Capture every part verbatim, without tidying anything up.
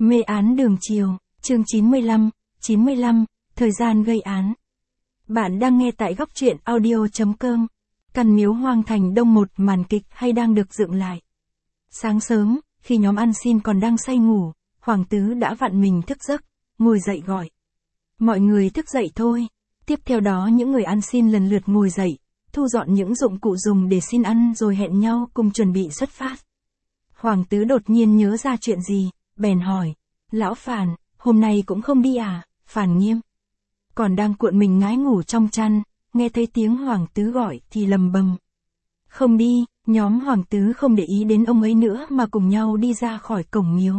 Mê án đường chiều, chương chín mươi lăm, chín mươi lăm, thời gian gây án. Bạn đang nghe tại góc truyện audio chấm com. Căn miếu hoang thành đông một màn kịch hay đang được dựng lại. Sáng sớm, khi nhóm ăn xin còn đang say ngủ, Hoàng Tứ đã vặn mình thức giấc, ngồi dậy gọi. Mọi người thức dậy thôi. Tiếp theo đó những người ăn xin lần lượt ngồi dậy, thu dọn những dụng cụ dùng để xin ăn rồi hẹn nhau cùng chuẩn bị xuất phát. Hoàng Tứ đột nhiên nhớ ra chuyện gì, bèn hỏi, lão Phàn, hôm nay cũng không đi à? Phàn Nghiêm còn đang cuộn mình ngái ngủ trong chăn, nghe thấy tiếng Hoàng Tứ gọi thì lầm bầm. Không đi, nhóm Hoàng Tứ không để ý đến ông ấy nữa mà cùng nhau đi ra khỏi cổng miếu.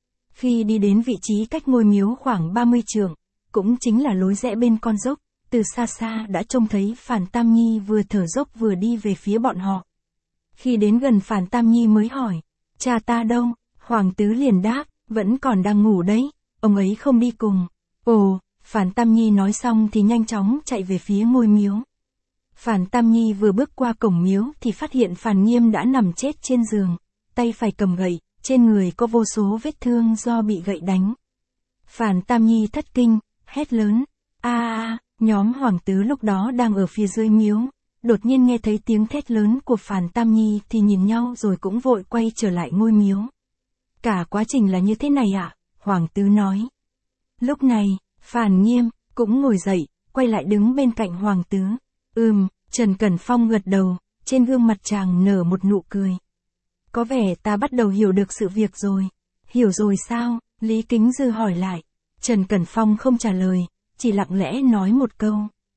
Khi đi đến vị trí cách ngôi miếu khoảng ba mươi trượng, cũng chính là lối rẽ bên con dốc, từ xa xa đã trông thấy Phàn Tam Nhi vừa thở dốc vừa đi về phía bọn họ. Khi đến gần Phàn Tam Nhi mới hỏi, cha ta đâu? Hoàng Tứ liền đáp, vẫn còn đang ngủ đấy, ông ấy không đi cùng. Ồ, Phàn Tam Nhi nói xong thì nhanh chóng chạy về phía ngôi miếu. Phàn Tam Nhi vừa bước qua cổng miếu thì phát hiện Phàn Nghiêm đã nằm chết trên giường, tay phải cầm gậy, trên người có vô số vết thương do bị gậy đánh. Phàn Tam Nhi thất kinh, hét lớn, a a, nhóm Hoàng Tứ lúc đó đang ở phía dưới miếu, đột nhiên nghe thấy tiếng thét lớn của Phàn Tam Nhi thì nhìn nhau rồi cũng vội quay trở lại ngôi miếu. Cả quá trình là như thế này ạ, à? Hoàng Tứ nói. Lúc này, Phàn Nghiêm cũng ngồi dậy, quay lại đứng bên cạnh Hoàng Tứ. Ừm, Trần Cẩn Phong gật đầu, trên gương mặt chàng nở một nụ cười. Có vẻ ta bắt đầu hiểu được sự việc rồi. Hiểu rồi sao? Lý Kính Dư hỏi lại. Trần Cẩn Phong không trả lời, chỉ lặng lẽ nói một câu.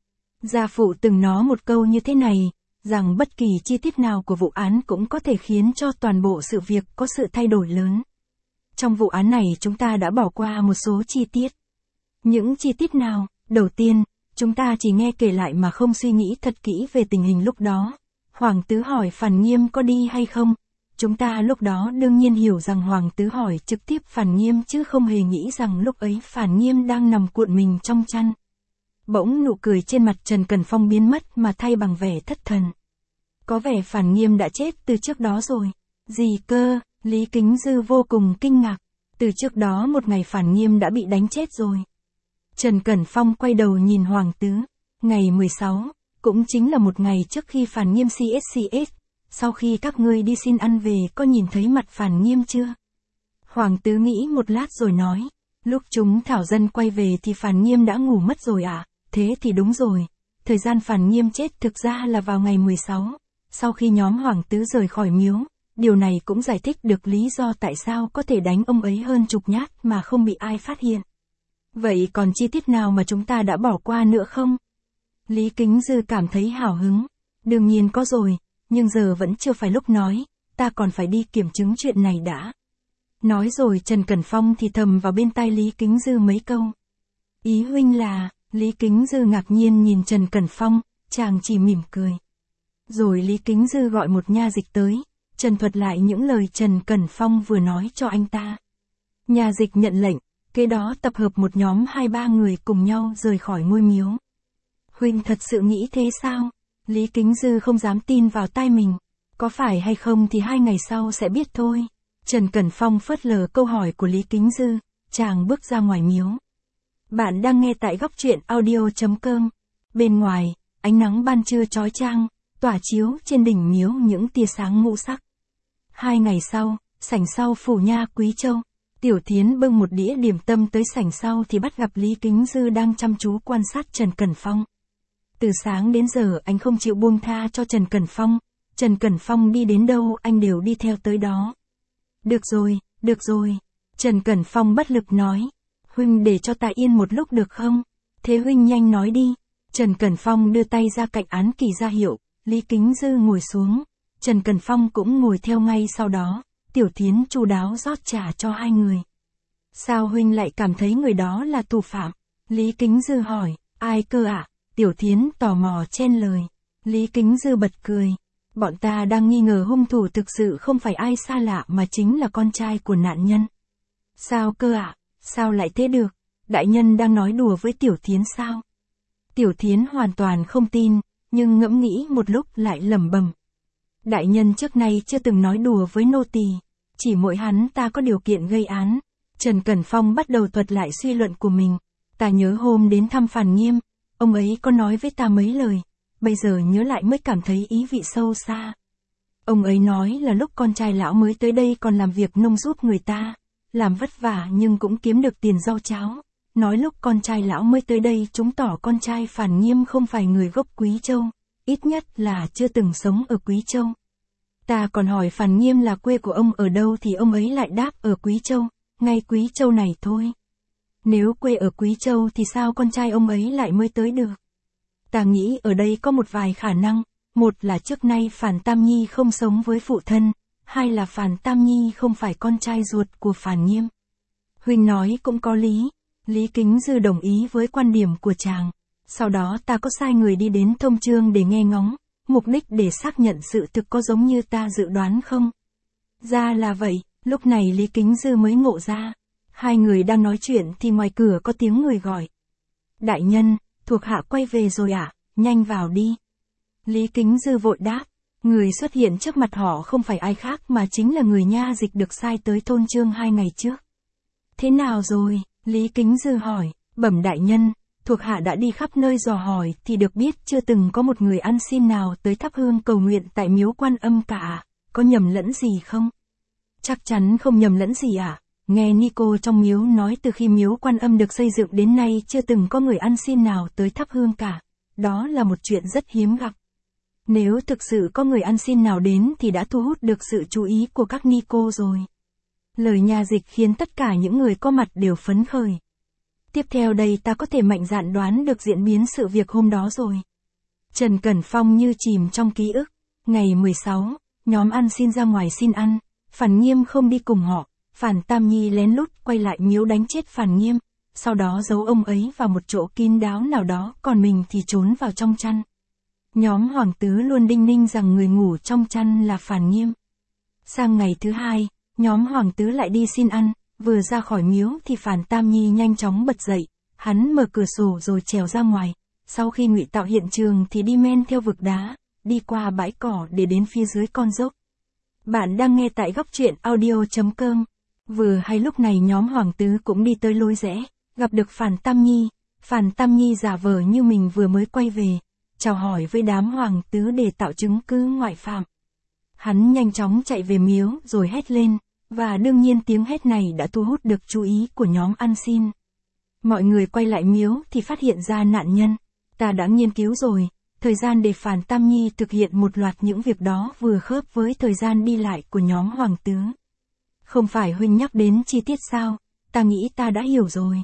Gia phụ từng nói một câu như thế này, rằng bất kỳ chi tiết nào của vụ án cũng có thể khiến cho toàn bộ sự việc có sự thay đổi lớn. Trong vụ án này chúng ta đã bỏ qua một số chi tiết. Những chi tiết nào? Đầu tiên, chúng ta chỉ nghe kể lại mà không suy nghĩ thật kỹ về tình hình lúc đó. Hoàng Tứ hỏi Phàn Nghiêm có đi hay không? Chúng ta lúc đó đương nhiên hiểu rằng Hoàng Tứ hỏi trực tiếp Phàn Nghiêm chứ không hề nghĩ rằng lúc ấy Phàn Nghiêm đang nằm cuộn mình trong chăn. Bỗng nụ cười trên mặt Trần Cẩn Phong biến mất mà thay bằng vẻ thất thần. Có vẻ Phàn Nghiêm đã chết từ trước đó rồi. Gì cơ? Lý Kính Dư vô cùng kinh ngạc. Từ trước đó một ngày Phàn Nghiêm đã bị đánh chết rồi. Trần Cẩn Phong quay đầu nhìn Hoàng Tứ. Ngày mười sáu, cũng chính là một ngày trước khi Phàn Nghiêm xê ét xê ét. Sau khi các ngươi đi xin ăn về có nhìn thấy mặt Phàn Nghiêm chưa? Hoàng Tứ nghĩ một lát rồi nói. Lúc chúng thảo dân quay về thì Phàn Nghiêm đã ngủ mất rồi ạ. À? Thế thì đúng rồi. Thời gian Phàn Nghiêm chết thực ra là vào ngày mười sáu. Sau khi nhóm Hoàng Tứ rời khỏi miếu. Điều này cũng giải thích được lý do tại sao có thể đánh ông ấy hơn chục nhát mà không bị ai phát hiện. Vậy còn chi tiết nào mà chúng ta đã bỏ qua nữa không? Lý Kính Dư cảm thấy hào hứng. Đương nhiên có rồi, nhưng giờ vẫn chưa phải lúc nói, ta còn phải đi kiểm chứng chuyện này đã. Nói rồi Trần Cẩn Phong thì thầm vào bên tai Lý Kính Dư mấy câu. Ý huynh là, Lý Kính Dư ngạc nhiên nhìn Trần Cẩn Phong, chàng chỉ mỉm cười. Rồi Lý Kính Dư gọi một nha dịch tới, Trần thuật lại những lời Trần Cẩn Phong vừa nói cho anh ta. Nha dịch nhận lệnh, kế đó tập hợp một nhóm hai ba người cùng nhau rời khỏi ngôi miếu. Huynh thật sự nghĩ thế sao? Lý Kính Dư không dám tin vào tai mình. Có phải hay không thì hai ngày sau sẽ biết thôi. Trần Cẩn Phong phớt lờ câu hỏi của Lý Kính Dư, chàng bước ra ngoài miếu. Bạn đang nghe tại góc truyện audio chấm com. Bên ngoài, ánh nắng ban trưa chói chang, tỏa chiếu trên đỉnh miếu những tia sáng ngũ sắc. Hai ngày sau, sảnh sau phủ nha Quý Châu, Tiểu Thiến bưng một đĩa điểm tâm tới sảnh sau thì bắt gặp Lý Kính Dư đang chăm chú quan sát Trần Cẩn Phong. Từ sáng đến giờ anh không chịu buông tha cho Trần Cẩn Phong, Trần Cẩn Phong đi đến đâu anh đều đi theo tới đó. Được rồi, được rồi, Trần Cẩn Phong bất lực nói, huynh để cho ta yên một lúc được không? Thế huynh nhanh nói đi. Trần Cẩn Phong đưa tay ra cạnh án kỳ ra hiệu, Lý Kính Dư ngồi xuống, Trần Cẩn Phong cũng ngồi theo ngay sau đó, Tiểu Thiến chu đáo rót trà cho hai người. Sao huynh lại cảm thấy người đó là thủ phạm? Lý Kính Dư hỏi, ai cơ ạ? À? Tiểu Thiến tò mò chen lời. Lý Kính Dư bật cười. Bọn ta đang nghi ngờ hung thủ thực sự không phải ai xa lạ mà chính là con trai của nạn nhân. Sao cơ ạ? À? Sao lại thế được? Đại nhân đang nói đùa với Tiểu Thiến sao? Tiểu Thiến hoàn toàn không tin, nhưng ngẫm nghĩ một lúc lại lẩm bẩm. Đại nhân trước nay chưa từng nói đùa với nô tỳ, chỉ mỗi hắn ta có điều kiện gây án, Trần Cẩn Phong bắt đầu thuật lại suy luận của mình. Ta nhớ hôm đến thăm Phàn Nghiêm, ông ấy có nói với ta mấy lời, bây giờ nhớ lại mới cảm thấy ý vị sâu xa. Ông ấy nói là lúc con trai lão mới tới đây còn làm việc nông giúp người ta, làm vất vả nhưng cũng kiếm được tiền rau cháo. Nói lúc con trai lão mới tới đây chứng tỏ con trai Phàn Nghiêm không phải người gốc Quý Châu, ít nhất là chưa từng sống ở Quý Châu. Ta còn hỏi Phàn Nghiêm là quê của ông ở đâu thì ông ấy lại đáp ở Quý Châu, ngay Quý Châu này thôi. Nếu quê ở Quý Châu thì sao con trai ông ấy lại mới tới được? Ta nghĩ ở đây có một vài khả năng, một là trước nay Phàn Tam Nhi không sống với phụ thân, hai là Phàn Tam Nhi không phải con trai ruột của Phàn Nghiêm. Huynh nói cũng có lý, Lý Kính Dư đồng ý với quan điểm của chàng. Sau đó ta có sai người đi đến Thông Chương để nghe ngóng, mục đích để xác nhận sự thực có giống như ta dự đoán không? Ra là vậy, lúc này Lý Kính Dư mới ngộ ra. Hai người đang nói chuyện thì ngoài cửa có tiếng người gọi. Đại nhân, thuộc hạ quay về rồi ạ, à? Nhanh vào đi. Lý Kính Dư vội đáp, người xuất hiện trước mặt họ không phải ai khác mà chính là người nha dịch được sai tới Thôn Chương hai ngày trước. Thế nào rồi? Lý Kính Dư hỏi, bẩm đại nhân, thuộc hạ đã đi khắp nơi dò hỏi thì được biết chưa từng có một người ăn xin nào tới thắp hương cầu nguyện tại miếu Quan Âm cả, có nhầm lẫn gì không? Chắc chắn không nhầm lẫn gì ạ. À? Nghe Nico trong miếu nói từ khi miếu Quan Âm được xây dựng đến nay chưa từng có người ăn xin nào tới thắp hương cả. Đó là một chuyện rất hiếm gặp. Nếu thực sự có người ăn xin nào đến thì đã thu hút được sự chú ý của các Nico rồi. Lời nhà dịch khiến tất cả những người có mặt đều phấn khởi. Tiếp theo đây ta có thể mạnh dạn đoán được diễn biến sự việc hôm đó rồi. Trần Cẩn Phong như chìm trong ký ức. Ngày mười sáu, nhóm ăn xin ra ngoài xin ăn. Phàn Nghiêm không đi cùng họ. Phàn Tam Nhi lén lút quay lại miếu đánh chết Phàn Nghiêm. Sau đó giấu ông ấy vào một chỗ kín đáo nào đó, còn mình thì trốn vào trong chăn. Nhóm Hoàng Tứ luôn đinh ninh rằng người ngủ trong chăn là Phàn Nghiêm. Sang ngày thứ hai, nhóm Hoàng Tứ lại đi xin ăn. Vừa ra khỏi miếu thì Phàn Tam Nhi nhanh chóng bật dậy, hắn mở cửa sổ rồi trèo ra ngoài, sau khi ngụy tạo hiện trường thì đi men theo vực đá, đi qua bãi cỏ để đến phía dưới con dốc. Bạn đang nghe tại góc truyện audio chấm com. Vừa hay lúc này nhóm Hoàng Tứ cũng đi tới lối rẽ, gặp được Phàn Tam Nhi. Phàn Tam Nhi giả vờ như mình vừa mới quay về, chào hỏi với đám Hoàng Tứ để tạo chứng cứ ngoại phạm. Hắn nhanh chóng chạy về miếu rồi hét lên. Và đương nhiên tiếng hét này đã thu hút được chú ý của nhóm ăn xin. Mọi người quay lại miếu thì phát hiện ra nạn nhân. Ta đã nghiên cứu rồi, thời gian để Phàn Tam Nhi thực hiện một loạt những việc đó vừa khớp với thời gian đi lại của nhóm Hoàng Tứ. Không phải huynh nhắc đến chi tiết sao, ta nghĩ ta đã hiểu rồi.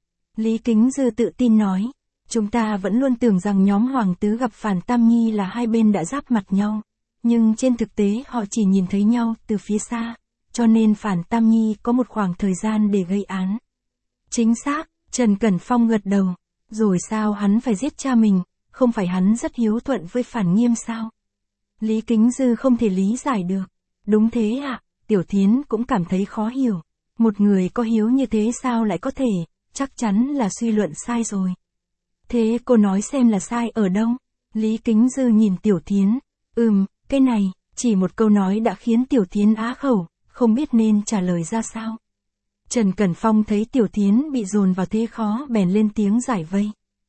Lý Kính Dư tự tin nói, chúng ta vẫn luôn tưởng rằng nhóm Hoàng Tứ gặp Phàn Tam Nhi là hai bên đã giáp mặt nhau. Nhưng trên thực tế họ chỉ nhìn thấy nhau từ phía xa. Cho nên Phàn Tam Nhi có một khoảng thời gian để gây án. Chính xác, Trần Cẩn Phong gật đầu. Rồi sao hắn phải giết cha mình, không phải hắn rất hiếu thuận với Phàn Nghiêm sao? Lý Kính Dư không thể lý giải được. Đúng thế ạ, à, Tiểu Thiến cũng cảm thấy khó hiểu. Một người có hiếu như thế sao lại có thể, chắc chắn là suy luận sai rồi. Thế cô nói xem là sai ở đâu? Lý Kính Dư nhìn Tiểu Thiến. Ừm, cái này, chỉ một câu nói đã khiến Tiểu Thiến á khẩu. Không biết nên trả lời ra sao. Trần Cẩn Phong thấy Tiểu Thiến bị dồn vào thế khó bèn lên tiếng giải vây.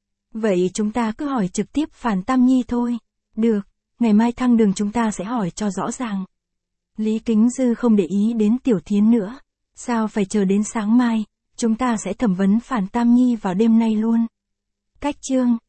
Vậy chúng ta cứ hỏi trực tiếp Phàn Tam Nhi thôi. Được, ngày mai thăng đường chúng ta sẽ hỏi cho rõ ràng. Lý Kính Dư không để ý đến Tiểu Thiến nữa. Sao phải chờ đến sáng mai, chúng ta sẽ thẩm vấn Phàn Tam Nhi vào đêm nay luôn. Cách chương